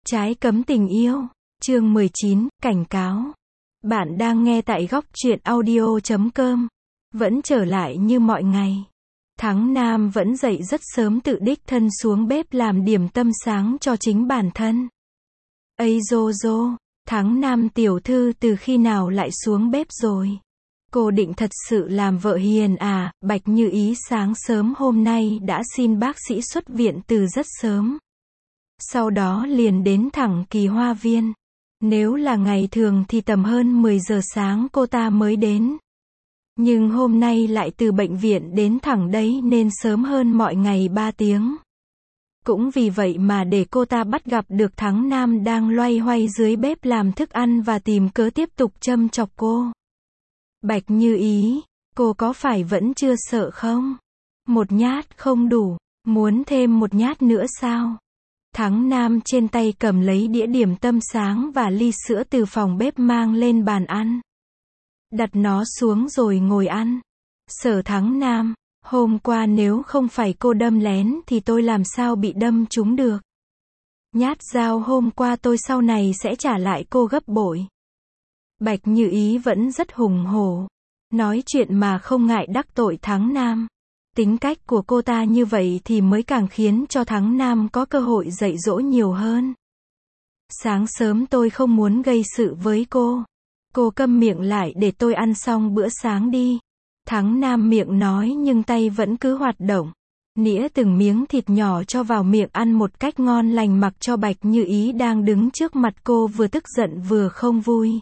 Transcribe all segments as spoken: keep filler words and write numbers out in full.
Trái cấm tình yêu. Chương mười chín, cảnh cáo. Bạn đang nghe tại góc truyện audio chấm com. Vẫn trở lại như mọi ngày. Thắng Nam vẫn dậy rất sớm tự đích thân xuống bếp làm điểm tâm sáng cho chính bản thân. Ây dô dô, Thắng Nam tiểu thư từ khi nào lại xuống bếp rồi? Cô định thật sự làm vợ hiền à? Bạch Như Ý sáng sớm hôm nay đã xin bác sĩ xuất viện từ rất sớm. Sau đó liền đến thẳng Kỳ Hoa Viên. Nếu là ngày thường thì tầm hơn mười giờ sáng cô ta mới đến. Nhưng hôm nay lại từ bệnh viện đến thẳng đấy nên sớm hơn mọi ngày ba tiếng. Cũng vì vậy mà để cô ta bắt gặp được Thắng Nam đang loay hoay dưới bếp làm thức ăn và tìm cớ tiếp tục châm chọc cô. Bạch Như Ý, cô có phải vẫn chưa sợ không? Một nhát không đủ, muốn thêm một nhát nữa sao? Thắng Nam trên tay cầm lấy đĩa điểm tâm sáng và ly sữa từ phòng bếp mang lên bàn ăn. Đặt nó xuống rồi ngồi ăn. Sở Thắng Nam, hôm qua nếu không phải cô đâm lén thì tôi làm sao bị đâm trúng được. Nhát dao hôm qua tôi sau này sẽ trả lại cô gấp bội. Bạch Như Ý vẫn rất hùng hổ. Nói chuyện mà không ngại đắc tội Thắng Nam. Tính cách của cô ta như vậy thì mới càng khiến cho Thắng Nam có cơ hội dạy dỗ nhiều hơn. Sáng sớm tôi không muốn gây sự với cô. Cô câm miệng lại để tôi ăn xong bữa sáng đi. Thắng Nam miệng nói nhưng tay vẫn cứ hoạt động. Nĩa từng miếng thịt nhỏ cho vào miệng ăn một cách ngon lành mặc cho Bạch Như Ý đang đứng trước mặt cô vừa tức giận vừa không vui.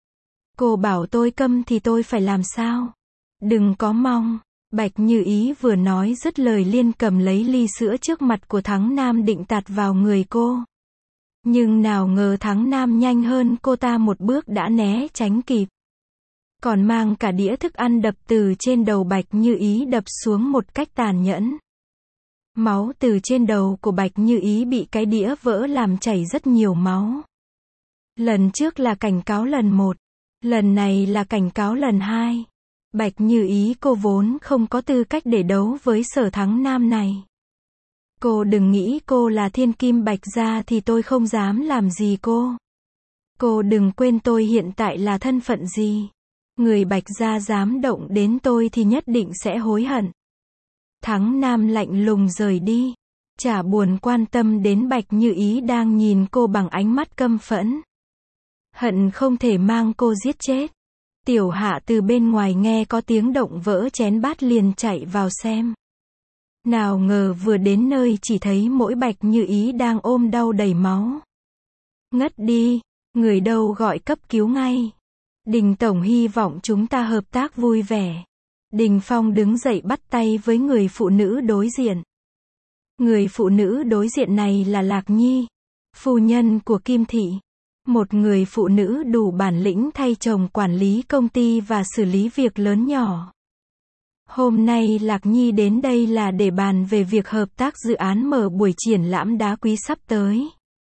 Cô bảo tôi câm thì tôi phải làm sao? Đừng có mong. Bạch Như Ý vừa nói dứt lời liền cầm lấy ly sữa trước mặt của Thắng Nam định tạt vào người cô. Nhưng nào ngờ Thắng Nam nhanh hơn cô ta một bước đã né tránh kịp. Còn mang cả đĩa thức ăn đập từ trên đầu Bạch Như Ý đập xuống một cách tàn nhẫn. Máu từ trên đầu của Bạch Như Ý bị cái đĩa vỡ làm chảy rất nhiều máu. Lần trước là cảnh cáo lần một. Lần này là cảnh cáo lần hai. Bạch Như Ý cô vốn không có tư cách để đấu với Sở Thắng Nam này. Cô đừng nghĩ cô là thiên kim Bạch gia thì tôi không dám làm gì cô. Cô đừng quên tôi hiện tại là thân phận gì. Người Bạch gia dám động đến tôi thì nhất định sẽ hối hận. Thắng Nam lạnh lùng rời đi. Chả buồn quan tâm đến Bạch Như Ý đang nhìn cô bằng ánh mắt căm phẫn. Hận không thể mang cô giết chết. Tiểu Hạ từ bên ngoài nghe có tiếng động vỡ chén bát liền chạy vào xem. Nào ngờ vừa đến nơi chỉ thấy mỗi Bạch Như Ý đang ôm đau đầy máu. Ngất đi, người đâu gọi cấp cứu ngay. Đình Tổng hy vọng chúng ta hợp tác vui vẻ. Đình Phong đứng dậy bắt tay với người phụ nữ đối diện. Người phụ nữ đối diện này là Lạc Nhi, phu nhân của Kim Thị. Một người phụ nữ đủ bản lĩnh thay chồng quản lý công ty và xử lý việc lớn nhỏ. Hôm nay Lạc Nhi đến đây là để bàn về việc hợp tác dự án mở buổi triển lãm đá quý sắp tới.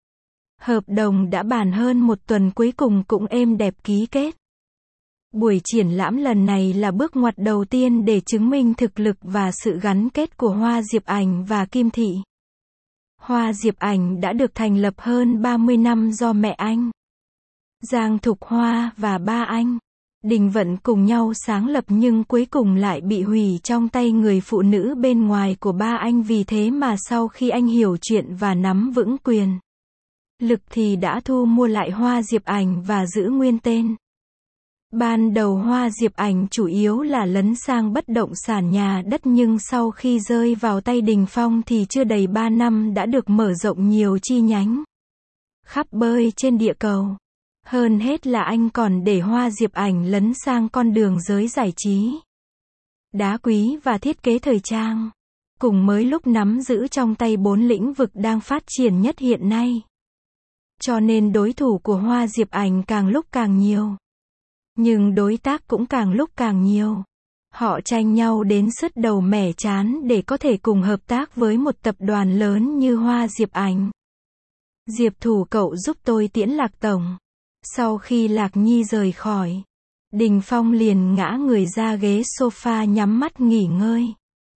Hợp đồng đã bàn hơn một tuần cuối cùng cũng êm đẹp ký kết. Buổi triển lãm lần này là bước ngoặt đầu tiên để chứng minh thực lực và sự gắn kết của Hoa Diệp Ảnh và Kim Thị. Hoa Diệp Ảnh đã được thành lập hơn ba mươi năm do mẹ anh, Giang Thục Hoa và ba anh, Đình Vận cùng nhau sáng lập nhưng cuối cùng lại bị hủy trong tay người phụ nữ bên ngoài của ba anh. Vì thế mà sau khi anh hiểu chuyện và nắm vững quyền lực thì đã thu mua lại Hoa Diệp Ảnh và giữ nguyên tên. Ban đầu Hoa Diệp Ảnh chủ yếu là lấn sang bất động sản nhà đất nhưng sau khi rơi vào tay Đình Phong thì chưa đầy ba năm đã được mở rộng nhiều chi nhánh khắp bơi trên địa cầu. Hơn hết là anh còn để Hoa Diệp Ảnh lấn sang con đường giới giải trí, đá quý và thiết kế thời trang. Cùng mới lúc nắm giữ trong tay bốn lĩnh vực đang phát triển nhất hiện nay. Cho nên đối thủ của Hoa Diệp Ảnh càng lúc càng nhiều. Nhưng đối tác cũng càng lúc càng nhiều. Họ tranh nhau đến sứt đầu mẻ trán để có thể cùng hợp tác với một tập đoàn lớn như Hoa Diệp Ảnh. Diệp Thủ cậu giúp tôi tiễn Lạc Tổng. Sau khi Lạc Nhi rời khỏi, Đình Phong liền ngã người ra ghế sofa nhắm mắt nghỉ ngơi.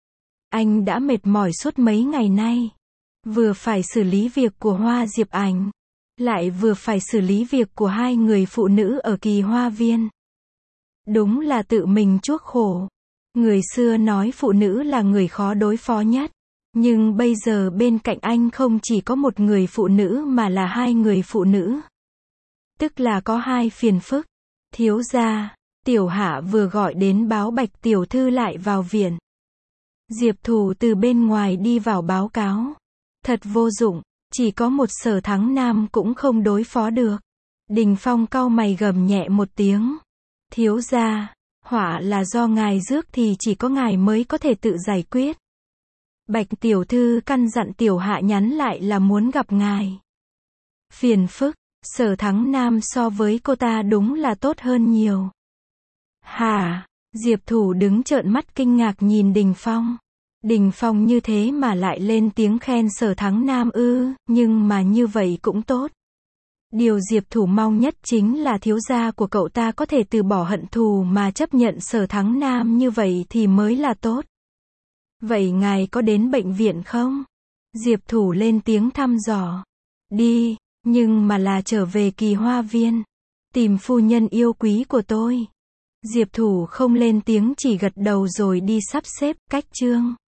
Anh đã mệt mỏi suốt mấy ngày nay. Vừa phải xử lý việc của Hoa Diệp Ảnh, lại vừa phải xử lý việc của hai người phụ nữ ở Kỳ Hoa Viên. Đúng là tự mình chuốc khổ. Người xưa nói phụ nữ là người khó đối phó nhất. Nhưng bây giờ bên cạnh anh không chỉ có một người phụ nữ mà là hai người phụ nữ. Tức là có hai phiền phức. Thiếu gia, Tiểu Hạ vừa gọi đến báo Bạch tiểu thư lại vào viện. Diệp Thủ từ bên ngoài đi vào báo cáo. Thật vô dụng, chỉ có một Sở Thắng Nam cũng không đối phó được. Đình Phong cau mày gầm nhẹ một tiếng. Thiếu gia, họa là do ngài rước thì chỉ có ngài mới có thể tự giải quyết. Bạch tiểu thư căn dặn Tiểu Hạ nhắn lại là muốn gặp ngài. Phiền phức, Sở Thắng Nam so với cô ta đúng là tốt hơn nhiều. Hả? Diệp Thủ đứng trợn mắt kinh ngạc nhìn Đình Phong. Đình Phong như thế mà lại lên tiếng khen Sở Thắng Nam ư, nhưng mà như vậy cũng tốt. Điều Diệp Thủ mong nhất chính là thiếu gia của cậu ta có thể từ bỏ hận thù mà chấp nhận Sở Thắng Nam như vậy thì mới là tốt. Vậy ngài có đến bệnh viện không? Diệp Thủ lên tiếng thăm dò. Đi, nhưng mà là trở về Kỳ Hoa Viên. Tìm phu nhân yêu quý của tôi. Diệp Thủ không lên tiếng chỉ gật đầu rồi đi sắp xếp cách chương.